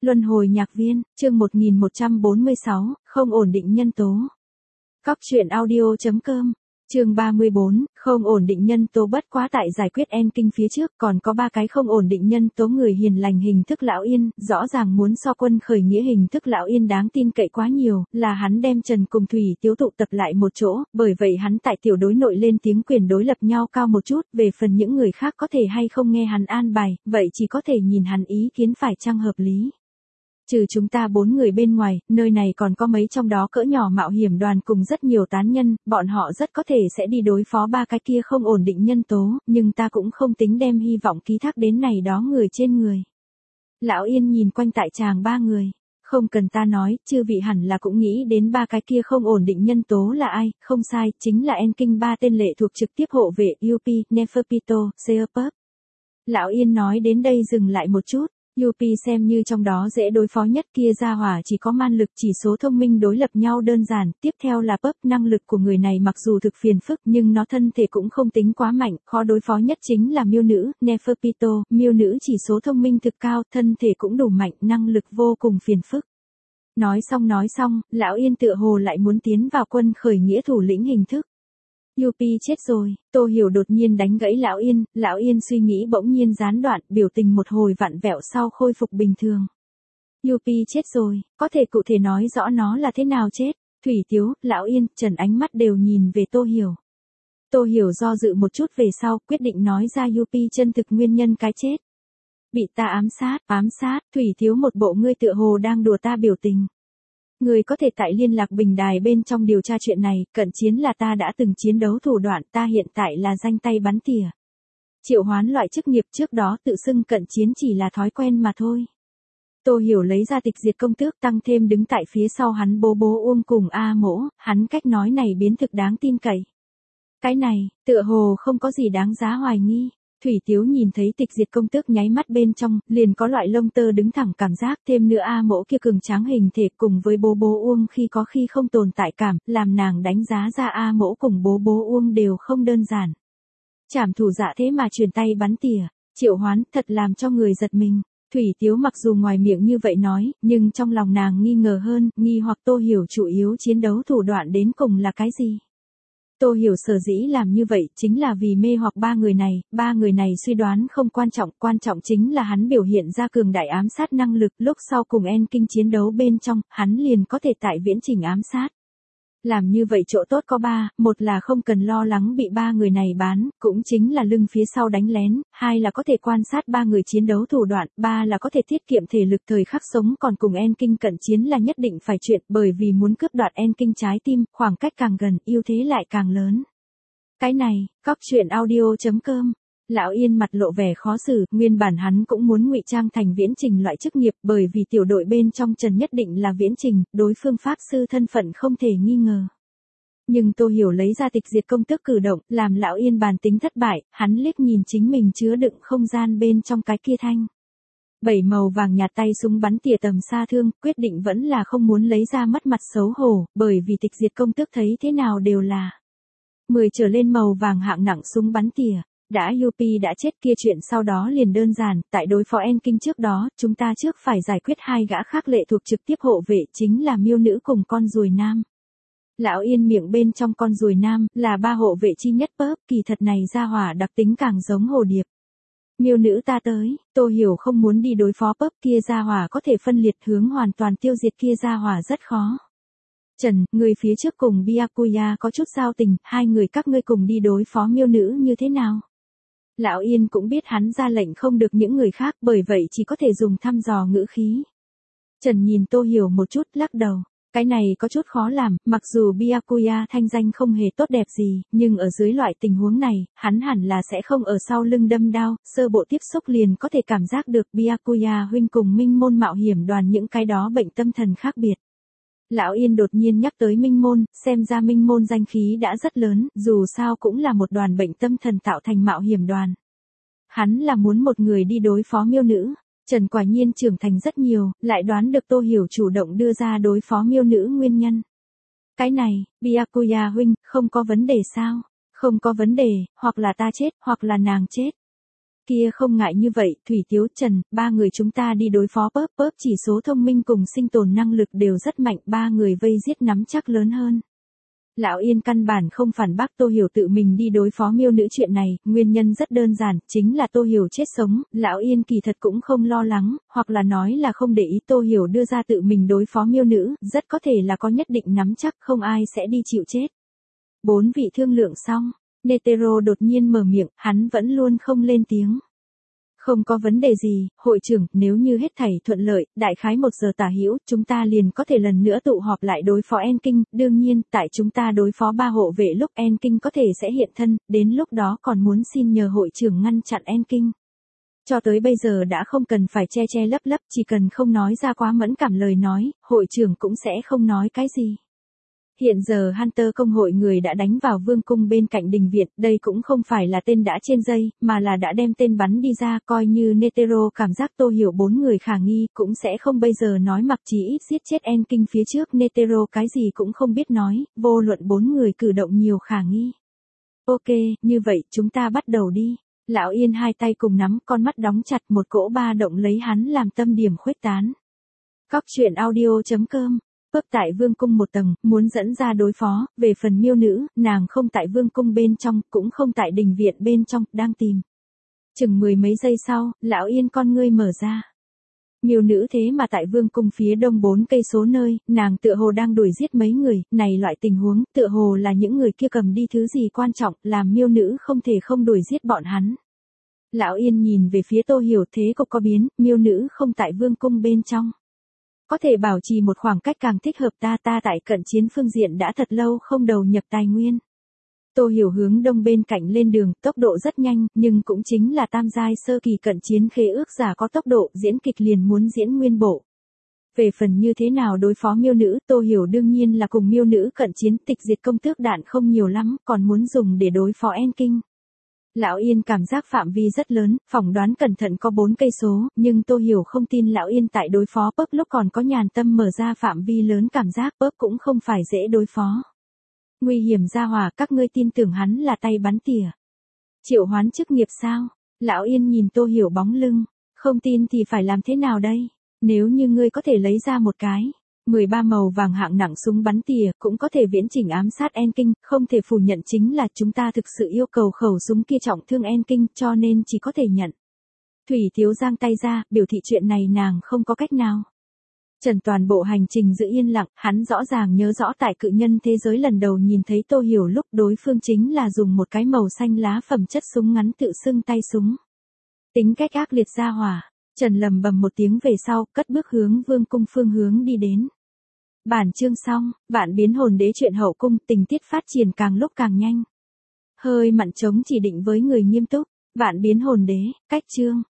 Luân hồi nhạc viên, chương 1146, không ổn định nhân tố. Cóc truyện audio.com, chương 34, không ổn định nhân tố. Bất quá tại giải quyết Enking phía trước còn có 3 cái không ổn định nhân tố. Người hiền lành hình thức Lão Yên, rõ ràng muốn so Quân khởi nghĩa hình thức Lão Yên đáng tin cậy quá nhiều, là hắn đem Trần cùng Thủy Tiếu tụ tập lại một chỗ, bởi vậy hắn tại tiểu đối nội lên tiếng quyền đối lập nhau cao một chút. Về phần những người khác có thể hay không nghe hắn an bài, vậy chỉ có thể nhìn hắn ý kiến phải chăng hợp lý. Trừ chúng ta 4 người bên ngoài, nơi này còn có mấy trong đó cỡ nhỏ mạo hiểm đoàn cùng rất nhiều tán nhân, bọn họ rất có thể sẽ đi đối phó 3 cái kia không ổn định nhân tố, nhưng ta cũng không tính đem hy vọng ký thác đến này đó người trên người. Lão Yên nhìn quanh tại tràng 3 người, không cần ta nói, chư vị hẳn là cũng nghĩ đến 3 cái kia không ổn định nhân tố là ai, không sai, chính là Enking 3 tên lệ thuộc trực tiếp hộ vệ UP, Neferpito, Seopup. Lão Yên nói đến đây dừng lại một chút. UP xem như trong đó dễ đối phó nhất, kia ra hỏa chỉ có man lực chỉ số thông minh đối lập nhau đơn giản, tiếp theo là Pup. Năng lực của người này mặc dù thực phiền phức nhưng nó thân thể cũng không tính quá mạnh, khó đối phó nhất chính là miêu nữ, Neferpito. Miêu nữ chỉ số thông minh thực cao, thân thể cũng đủ mạnh, năng lực vô cùng phiền phức. Nói xong, Lão Yên tựa hồ lại muốn tiến vào Quân khởi nghĩa thủ lĩnh hình thức. UP chết rồi, Tô Hiểu đột nhiên đánh gãy Lão Yên suy nghĩ bỗng nhiên gián đoạn, biểu tình một hồi vặn vẹo sau khôi phục bình thường. UP chết rồi, có thể cụ thể nói rõ nó là thế nào chết? Thủy Tiếu, Lão Yên, Trần ánh mắt đều nhìn về Tô Hiểu. Tô Hiểu do dự một chút về sau, quyết định nói ra UP chân thực nguyên nhân cái chết. Bị ta ám sát, Thủy Tiếu một bộ ngươi tựa hồ đang đùa ta biểu tình. Người có thể tại liên lạc bình đài bên trong điều tra chuyện này, cận chiến là ta đã từng chiến đấu thủ đoạn, ta hiện tại là danh tay bắn tỉa. Triệu hoán loại chức nghiệp trước đó tự xưng cận chiến chỉ là thói quen mà thôi. Tô Hiểu lấy ra tịch diệt công tước, tăng thêm đứng tại phía sau hắn bố Uông cùng A Mỗ, hắn cách nói này biến thực đáng tin cậy. Cái này, tựa hồ không có gì đáng giá hoài nghi. Thủy Tiếu nhìn thấy tịch diệt công tước nháy mắt bên trong, liền có loại lông tơ đứng thẳng cảm giác, thêm nữa A Mỗ kia cường tráng hình thể cùng với bố Uông khi có khi không tồn tại cảm, làm nàng đánh giá ra A Mỗ cùng bố Uông đều không đơn giản. Trảm thủ dạ thế mà truyền tay bắn tỉa, triệu hoán, thật làm cho người giật mình. Thủy Tiếu mặc dù ngoài miệng như vậy nói, nhưng trong lòng nàng nghi ngờ hơn, nghi hoặc Tô Hiểu chủ yếu chiến đấu thủ đoạn đến cùng là cái gì. Tô Hiểu sở dĩ làm như vậy chính là vì mê hoặc 3 người này suy đoán không quan trọng chính là hắn biểu hiện ra cường đại ám sát năng lực, lúc sau cùng Enking chiến đấu bên trong, hắn liền có thể tại viễn trình ám sát. Làm như vậy chỗ tốt có 3, một là không cần lo lắng bị 3 người này bán, cũng chính là lưng phía sau đánh lén, 2 là có thể quan sát 3 người chiến đấu thủ đoạn, 3 là có thể tiết kiệm thể lực thời khắc sống, còn cùng Enking cận chiến là nhất định phải chuyện, bởi vì muốn cướp đoạt Enking trái tim, khoảng cách càng gần, ưu thế lại càng lớn. Cái này, cóc truyện audio.com. Lão Yên mặt lộ vẻ khó xử, nguyên bản hắn cũng muốn ngụy trang thành viễn trình loại chức nghiệp, bởi vì tiểu đội bên trong Trần nhất định là viễn trình, đối phương pháp sư thân phận không thể nghi ngờ. Nhưng Tô Hiểu lấy ra tịch diệt công tước cử động, làm Lão Yên bàn tính thất bại, hắn liếc nhìn chính mình chứa đựng không gian bên trong cái kia thanh 7 màu vàng nhạt tay súng bắn tỉa tầm xa thương, quyết định vẫn là không muốn lấy ra mất mặt xấu hổ, bởi vì tịch diệt công tước thấy thế nào đều là 10 trở lên màu vàng hạng nặng súng bắn tỉa. Đã UP đã chết kia chuyện sau đó liền đơn giản, tại đối phó Enking trước đó, chúng ta trước phải giải quyết 2 gã khác lệ thuộc trực tiếp hộ vệ chính là miêu nữ cùng con ruồi nam. Lão Yên miệng bên trong con ruồi nam, là 3 hộ vệ chi nhất Pup, kỳ thật này ra hỏa đặc tính càng giống hồ điệp. Miêu nữ ta tới, Tô Hiểu không muốn đi đối phó Pup, kia ra hỏa có thể phân liệt hướng hoàn toàn tiêu diệt kia ra hỏa rất khó. Trần, người phía trước cùng Byakuya có chút giao tình, 2 người các ngươi cùng đi đối phó miêu nữ như thế nào? Lão Yên cũng biết hắn ra lệnh không được những người khác, bởi vậy chỉ có thể dùng thăm dò ngữ khí. Trần nhìn Tô Hiểu một chút, lắc đầu. Cái này có chút khó làm, mặc dù Byakuya thanh danh không hề tốt đẹp gì, nhưng ở dưới loại tình huống này, hắn hẳn là sẽ không ở sau lưng đâm đao, sơ bộ tiếp xúc liền có thể cảm giác được Byakuya huynh cùng Minh Môn mạo hiểm đoàn những cái đó bệnh tâm thần khác biệt. Lão Yên đột nhiên nhắc tới Minh Môn, xem ra Minh Môn danh khí đã rất lớn, dù sao cũng là một đoàn bệnh tâm thần tạo thành mạo hiểm đoàn. Hắn là muốn một người đi đối phó miêu nữ. Trần quả nhiên trưởng thành rất nhiều, lại đoán được Tô Hiểu chủ động đưa ra đối phó miêu nữ nguyên nhân. Cái này, Byakuya huynh, không có vấn đề sao? Không có vấn đề, hoặc là ta chết, hoặc là nàng chết. Kia không ngại như vậy, Thủy Tiếu Trần, ba người chúng ta đi đối phó Pớp Pớp chỉ số thông minh cùng sinh tồn năng lực đều rất mạnh, ba người vây giết nắm chắc lớn hơn. Lão Yên căn bản không phản bác Tô Hiểu tự mình đi đối phó miêu nữ chuyện này, nguyên nhân rất đơn giản, chính là Tô Hiểu chết sống, Lão Yên kỳ thật cũng không lo lắng, hoặc là nói là không để ý Tô Hiểu đưa ra tự mình đối phó miêu nữ, rất có thể là có nhất định nắm chắc không ai sẽ đi chịu chết. Bốn vị thương lượng xong, Netero đột nhiên mở miệng, hắn vẫn luôn không lên tiếng. Không có vấn đề gì, hội trưởng, nếu như hết thảy thuận lợi, đại khái 1 giờ tả hữu, chúng ta liền có thể lần nữa tụ họp lại đối phó Enking, đương nhiên, tại chúng ta đối phó 3 hộ vệ lúc Enking có thể sẽ hiện thân, đến lúc đó còn muốn xin nhờ hội trưởng ngăn chặn Enking. Cho tới bây giờ đã không cần phải che che lấp lấp, chỉ cần không nói ra quá mẫn cảm lời nói, hội trưởng cũng sẽ không nói cái gì. Hiện giờ Hunter công hội người đã đánh vào vương cung bên cạnh đình viện, đây cũng không phải là tên đã trên dây, mà là đã đem tên bắn đi ra, coi như Netero cảm giác Tô Hiểu 4 người khả nghi, cũng sẽ không bây giờ nói mặc chí ít giết chết Enking phía trước, Netero cái gì cũng không biết nói, vô luận 4 người cử động nhiều khả nghi. Ok, như vậy, chúng ta bắt đầu đi. Lão Yên hai tay cùng nắm, con mắt đóng chặt, một cỗ ba động lấy hắn làm tâm điểm khuếch tán. Cóc truyện audio.com Pớp tại vương cung một tầng, muốn dẫn ra đối phó, về phần miêu nữ, nàng không tại vương cung bên trong, cũng không tại đình viện bên trong, đang tìm. Chừng 10 mấy giây sau, Lão Yên con ngươi mở ra. Miêu nữ thế mà tại vương cung phía đông 4 cây số nơi, nàng tựa hồ đang đuổi giết mấy người, này loại tình huống, tựa hồ là những người kia cầm đi thứ gì quan trọng, làm miêu nữ không thể không đuổi giết bọn hắn. Lão Yên nhìn về phía Tô Hiểu, thế cục có biến, miêu nữ không tại vương cung bên trong. Có thể bảo trì một khoảng cách càng thích hợp ta tại cận chiến phương diện đã thật lâu không đầu nhập tài nguyên. Tô Hiểu hướng đông bên cạnh lên đường, tốc độ rất nhanh, nhưng cũng chính là tam giai sơ kỳ cận chiến khế ước giả có tốc độ, diễn kịch liền muốn diễn nguyên bộ. Về phần như thế nào đối phó miêu nữ, Tô Hiểu đương nhiên là cùng miêu nữ cận chiến, tịch diệt công tước đạn không nhiều lắm, còn muốn dùng để đối phó Enking. Lão Yên cảm giác phạm vi rất lớn, phỏng đoán cẩn thận có 4 cây số, nhưng Tô Hiểu không tin Lão Yên tại đối phó Pớp lúc còn có nhàn tâm mở ra phạm vi lớn, cảm giác Pớp cũng không phải dễ đối phó. Nguy hiểm ra hỏa, các ngươi tin tưởng hắn là tay bắn tỉa. Triệu hoán chức nghiệp sao? Lão Yên nhìn Tô Hiểu bóng lưng, không tin thì phải làm thế nào đây? Nếu như ngươi có thể lấy ra một cái 13 màu vàng hạng nặng súng bắn tỉa, cũng có thể viễn chỉnh ám sát Enking, không thể phủ nhận chính là chúng ta thực sự yêu cầu khẩu súng kia trọng thương Enking, cho nên chỉ có thể nhận. Thủy Thiếu giang tay ra, biểu thị chuyện này nàng không có cách nào. Trần toàn bộ hành trình giữ yên lặng, hắn rõ ràng nhớ rõ tại cự nhân thế giới lần đầu nhìn thấy Tô Hiểu lúc đối phương chính là dùng một cái màu xanh lá phẩm chất súng ngắn tự xưng tay súng. Tính cách ác liệt ra hỏa. Trần lầm bầm một tiếng về sau, cất bước hướng vương cung phương hướng đi đến. Bản chương xong, Vạn Biến Hồn Đế truyện hậu cung, tình tiết phát triển càng lúc càng nhanh. Hơi mặn trống chỉ định với người nghiêm túc, Vạn Biến Hồn Đế, cách chương.